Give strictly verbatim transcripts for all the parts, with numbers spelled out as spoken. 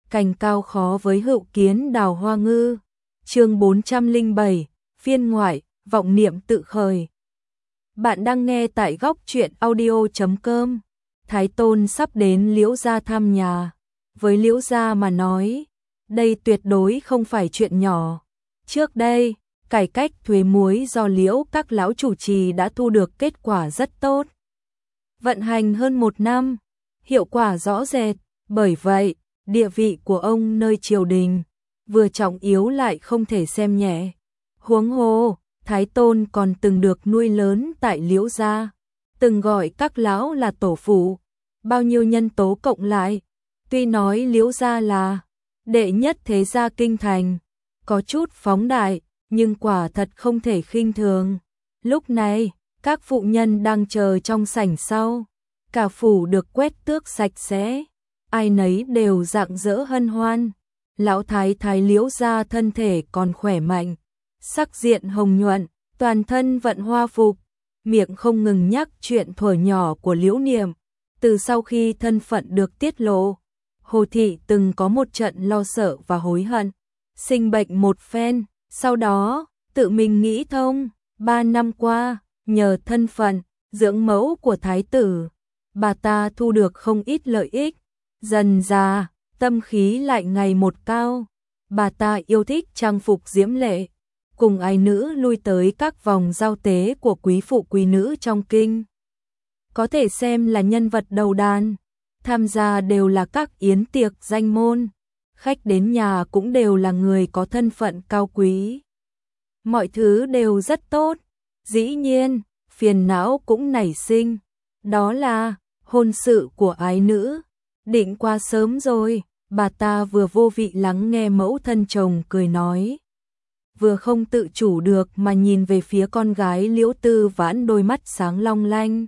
cành cao khó với hữu kiến đào hoa ngư. Chương bốn trăm lẻ bảy, phiên ngoại, vọng niệm tự khởi. Bạn đang nghe tại góc truyện audio chấm com. Thái Tôn sắp đến Liễu gia thăm nhà. Với Liễu gia mà nói, đây tuyệt đối không phải chuyện nhỏ. Trước đây, cải cách thuế muối do Liễu các lão chủ trì đã thu được kết quả rất tốt. Vận hành hơn một năm, hiệu quả rõ rệt, bởi vậy, địa vị của ông nơi triều đình, vừa trọng yếu lại không thể xem nhẹ. Huống hồ, Thái Tôn còn từng được nuôi lớn tại Liễu gia, từng gọi các lão là tổ phụ, bao nhiêu nhân tố cộng lại, tuy nói Liễu gia là đệ nhất thế gia kinh thành, có chút phóng đại, nhưng quả thật không thể khinh thường. Lúc này, các phụ nhân đang chờ trong sảnh sau, cả phủ được quét tước sạch sẽ, ai nấy đều rạng rỡ hân hoan. Lão thái thái Liễu gia thân thể còn khỏe mạnh, sắc diện hồng nhuận, toàn thân vận hoa phục, miệng không ngừng nhắc chuyện thuở nhỏ của Liễu Niệm. Từ sau khi thân phận được tiết lộ, Hồ thị từng có một trận lo sợ và hối hận, sinh bệnh một phen, sau đó tự mình nghĩ thông, ba năm qua, nhờ thân phận dưỡng mẫu của thái tử, bà ta thu được không ít lợi ích, dần dà tâm khí lại ngày một cao. Bà ta yêu thích trang phục diễm lệ, cùng ái nữ lui tới các vòng giao tế của quý phụ quý nữ trong kinh. Có thể xem là nhân vật đầu đàn, tham gia đều là các yến tiệc danh môn, khách đến nhà cũng đều là người có thân phận cao quý. Mọi thứ đều rất tốt, dĩ nhiên, phiền não cũng nảy sinh, đó là hôn sự của ái nữ, định qua sớm rồi. Bà ta vừa vô vị lắng nghe mẫu thân chồng cười nói, vừa không tự chủ được mà nhìn về phía con gái Liễu Tư Vãn, đôi mắt sáng long lanh.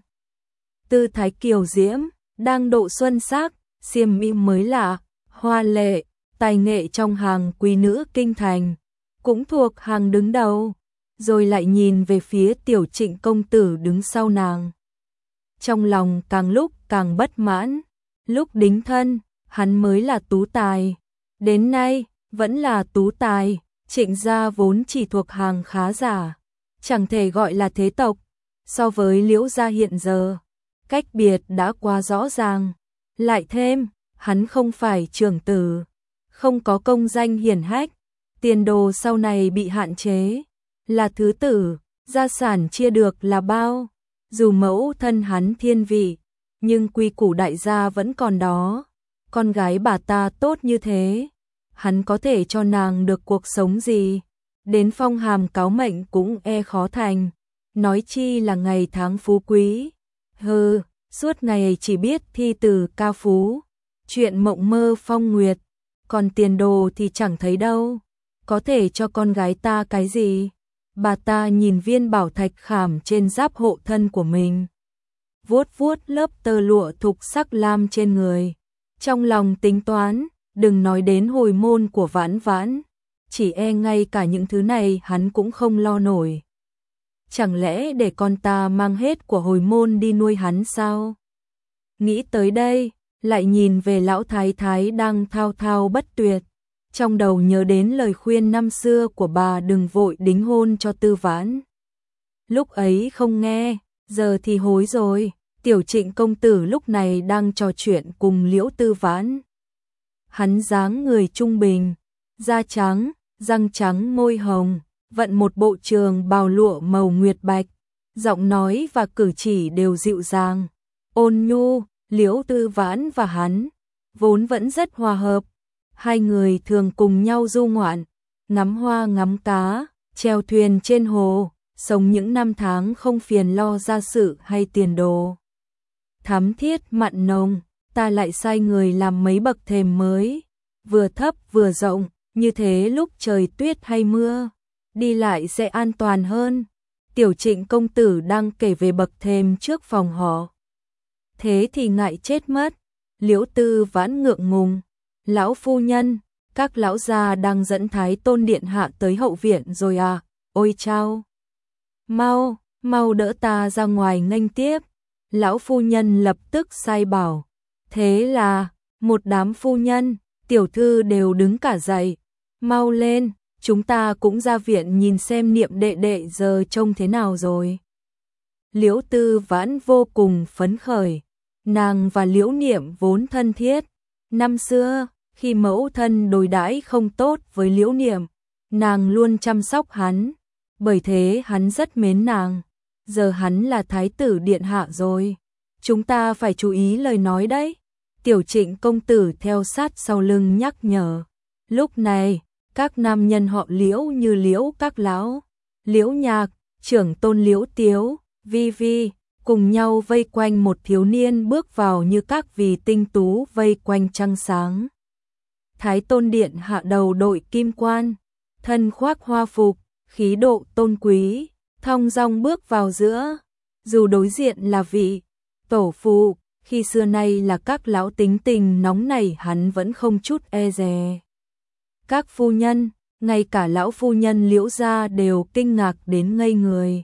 Tư thái kiều diễm, đang độ xuân sắc, xiêm y mới lạ, hoa lệ, tài nghệ trong hàng quý nữ kinh thành, cũng thuộc hàng đứng đầu. Rồi lại nhìn về phía Tiểu Trịnh công tử đứng sau nàng. Trong lòng càng lúc càng bất mãn, lúc đính thân, hắn mới là tú tài, đến nay vẫn là tú tài. Trịnh gia vốn chỉ thuộc hàng khá giả, chẳng thể gọi là thế tộc. So với Liễu gia hiện giờ, cách biệt đã quá rõ ràng. Lại thêm, hắn không phải trưởng tử, không có công danh hiển hách, tiền đồ sau này bị hạn chế. Là thứ tử, gia sản chia được là bao. Dù mẫu thân hắn thiên vị, nhưng quy củ đại gia vẫn còn đó. Con gái bà ta tốt như thế, hắn có thể cho nàng được cuộc sống gì? Đến phong hàm cáo mệnh cũng e khó thành, nói chi là ngày tháng phú quý. Hừ, suốt ngày chỉ biết thi từ ca phú, chuyện mộng mơ phong nguyệt, còn tiền đồ thì chẳng thấy đâu. Có thể cho con gái ta cái gì? Bà ta nhìn viên bảo thạch khảm trên giáp hộ thân của mình, vuốt vuốt lớp tơ lụa thục sắc lam trên người, trong lòng tính toán, đừng nói đến hồi môn của Vãn Vãn, chỉ e ngay cả những thứ này hắn cũng không lo nổi. Chẳng lẽ để con ta mang hết của hồi môn đi nuôi hắn sao? Nghĩ tới đây, lại nhìn về lão thái thái đang thao thao bất tuyệt, trong đầu nhớ đến lời khuyên năm xưa của bà đừng vội đính hôn cho Tư Vãn. Lúc ấy không nghe, giờ thì hối rồi. Tiểu Trịnh công tử lúc này đang trò chuyện cùng Liễu Tư Vãn. Hắn dáng người trung bình, da trắng, răng trắng môi hồng, vận một bộ trường bào lụa màu nguyệt bạch, giọng nói và cử chỉ đều dịu dàng, ôn nhu. Liễu Tư Vãn và hắn vốn vẫn rất hòa hợp, hai người thường cùng nhau du ngoạn, ngắm hoa ngắm cá, chèo thuyền trên hồ, sống những năm tháng không phiền lo gia sự hay tiền đồ. Thắm thiết mặn nồng, ta lại sai người làm mấy bậc thềm mới, vừa thấp vừa rộng, như thế lúc trời tuyết hay mưa, đi lại sẽ an toàn hơn. Tiểu Trịnh công tử đang kể về bậc thềm trước phòng họ. Thế thì ngại chết mất. Liễu Tư Vãn ngượng ngùng, lão phu nhân, các lão gia đang dẫn Thái Tôn điện hạ tới hậu viện rồi à? Ôi chao! Mau, mau đỡ ta ra ngoài nghênh tiếp. Lão phu nhân lập tức sai bảo. Thế là, một đám phu nhân, Tiểu thư đều đứng cả dậy, mau lên, chúng ta cũng ra viện nhìn xem Niệm đệ đệ giờ trông thế nào rồi. Liễu Tư Vãn vô cùng phấn khởi, nàng và Liễu Niệm vốn thân thiết. Năm xưa, khi mẫu thân đối đãi không tốt với Liễu Niệm, nàng luôn chăm sóc hắn, bởi thế hắn rất mến nàng. Giờ hắn là thái tử điện hạ rồi, chúng ta phải chú ý lời nói đấy. Tiểu Trịnh công tử theo sát sau lưng nhắc nhở. Lúc này, các nam nhân họ Liễu như Liễu Các Lão, Liễu Nhạc, trưởng tôn Liễu Tiếu, Vi Vi, cùng nhau vây quanh một thiếu niên bước vào như các vì tinh tú vây quanh trăng sáng. Thái tôn điện hạ đầu đội kim quan, thân khoác hoa phục, khí độ tôn quý, thong dong bước vào giữa. Dù đối diện là vị tổ phụ, khi xưa nay là các lão tính tình nóng nảy, hắn vẫn không chút e dè. Các phu nhân, ngay cả lão phu nhân Liễu gia đều kinh ngạc đến ngây người.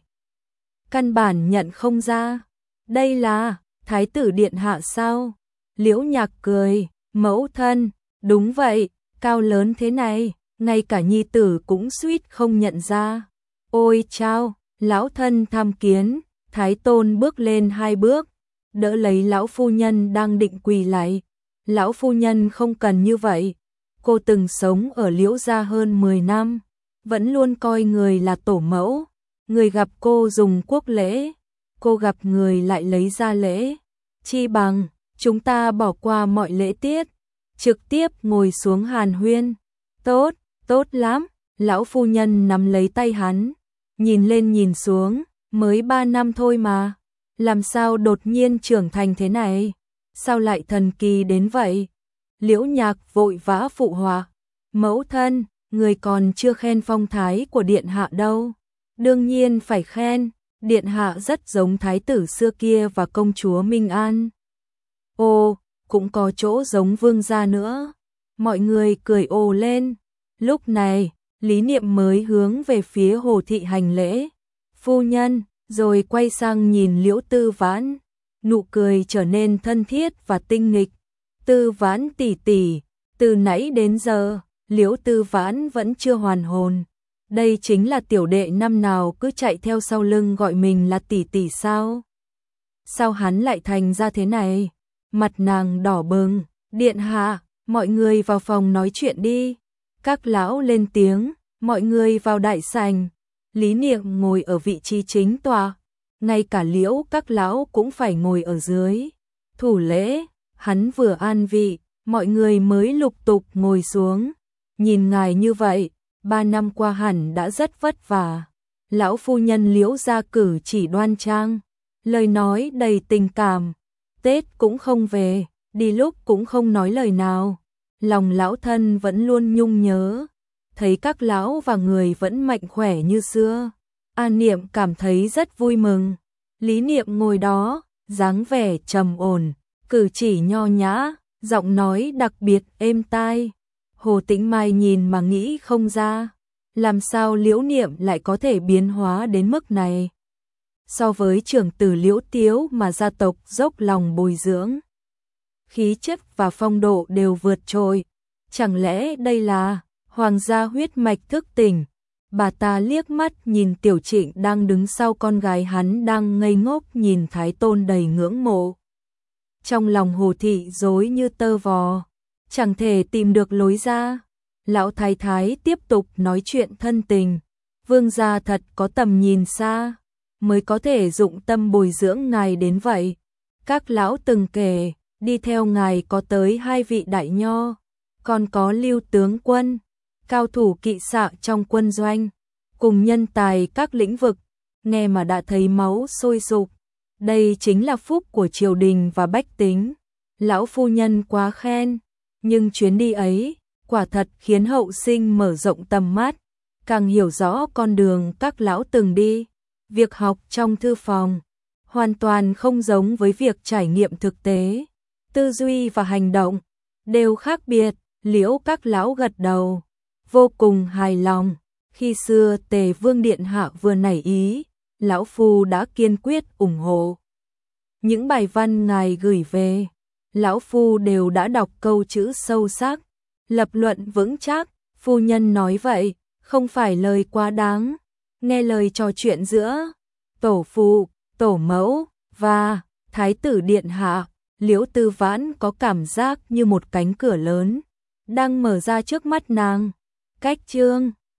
Căn bản nhận không ra, đây là thái tử điện hạ sao? Liễu Nhạc cười, mẫu thân, đúng vậy, cao lớn thế này, ngay cả nhi tử cũng suýt không nhận ra. Ôi chao, lão thân tham kiến. Thái tôn bước lên hai bước, đỡ lấy lão phu nhân đang định quỳ lại. Lão phu nhân không cần như vậy, cô từng sống ở Liễu gia hơn mười năm, vẫn luôn coi người là tổ mẫu. Người gặp cô dùng quốc lễ, cô gặp người lại lấy gia lễ. Chi bằng, chúng ta bỏ qua mọi lễ tiết, trực tiếp ngồi xuống hàn huyên. Tốt, tốt lắm. Lão phu nhân nắm lấy tay hắn, nhìn lên nhìn xuống, mới ba năm thôi mà. Làm sao đột nhiên trưởng thành thế này? Sao lại thần kỳ đến vậy? Liễu Nhạc vội vã phụ họa. Mẫu thân, người còn chưa khen phong thái của điện hạ đâu. Đương nhiên phải khen, điện hạ rất giống thái tử xưa kia và công chúa Minh An. Ồ, cũng có chỗ giống vương gia nữa. Mọi người cười ồ lên. Lúc này, Lý Niệm mới hướng về phía Hồ Thị hành lễ. Phu nhân, rồi quay sang nhìn Liễu Tư Vãn, nụ cười trở nên thân thiết và tinh nghịch. Tư Vãn tỷ tỷ, từ nãy đến giờ, Liễu Tư Vãn vẫn chưa hoàn hồn. Đây chính là tiểu đệ năm nào cứ chạy theo sau lưng gọi mình là tỷ tỷ sao? Sao hắn lại thành ra thế này? Mặt nàng đỏ bừng. Điện hạ, mọi người vào phòng nói chuyện đi. Các lão lên tiếng, mọi người vào đại sảnh. Lý Niệm ngồi ở vị trí chính tọa, ngay cả Liễu Các Lão cũng phải ngồi ở dưới. Thủ lễ, hắn vừa an vị, mọi người mới lục tục ngồi xuống. Nhìn ngài như vậy, ba năm qua hẳn đã rất vất vả. Lão phu nhân Liễu gia cử chỉ đoan trang, lời nói đầy tình cảm. Tết cũng không về, đi lúc cũng không nói lời nào. Lòng lão thân vẫn luôn nhung nhớ. Thấy các lão và người vẫn mạnh khỏe như xưa, An Niệm cảm thấy rất vui mừng. Lý Niệm ngồi đó, dáng vẻ trầm ổn, cử chỉ nho nhã, giọng nói đặc biệt êm tai. Hồ Tĩnh Mai nhìn mà nghĩ không ra, làm sao Liễu Niệm lại có thể biến hóa đến mức này. So với trưởng tử Liễu Tiếu mà gia tộc dốc lòng bồi dưỡng, khí chất và phong độ đều vượt trội. Chẳng lẽ đây là hoàng gia huyết mạch thức tỉnh? Bà ta liếc mắt nhìn Tiểu Trịnh đang đứng sau con gái hắn đang ngây ngốc nhìn Thái tôn đầy ngưỡng mộ. Trong lòng Hồ Thị rối như tơ vò, chẳng thể tìm được lối ra. Lão thái thái tiếp tục nói chuyện thân tình. Vương gia thật có tầm nhìn xa, mới có thể dụng tâm bồi dưỡng ngài đến vậy. Các lão từng kể, đi theo ngài có tới hai vị đại nho, còn có Lưu tướng quân, cao thủ kỵ xạ trong quân doanh, cùng nhân tài các lĩnh vực, nghe mà đã thấy máu sôi sục. Đây chính là phúc của triều đình và bách tính. Lão phu nhân quá khen, nhưng chuyến đi ấy, quả thật khiến hậu sinh mở rộng tầm mắt, càng hiểu rõ con đường các lão từng đi. Việc học trong thư phòng, hoàn toàn không giống với việc trải nghiệm thực tế. Tư duy và hành động, đều khác biệt. Liễu Các Lão gật đầu, vô cùng hài lòng. Khi xưa Tề Vương Điện Hạ vừa nảy ý, Lão Phu đã kiên quyết ủng hộ. Những bài văn ngài gửi về, Lão Phu đều đã đọc câu chữ sâu sắc. lập luận vững chắc, phu nhân nói vậy, không phải lời quá đáng. Nghe lời trò chuyện giữa tổ phụ, tổ mẫu và thái tử điện hạ, Liễu Tư Vãn có cảm giác như một cánh cửa lớn đang mở ra trước mắt nàng. Cách chương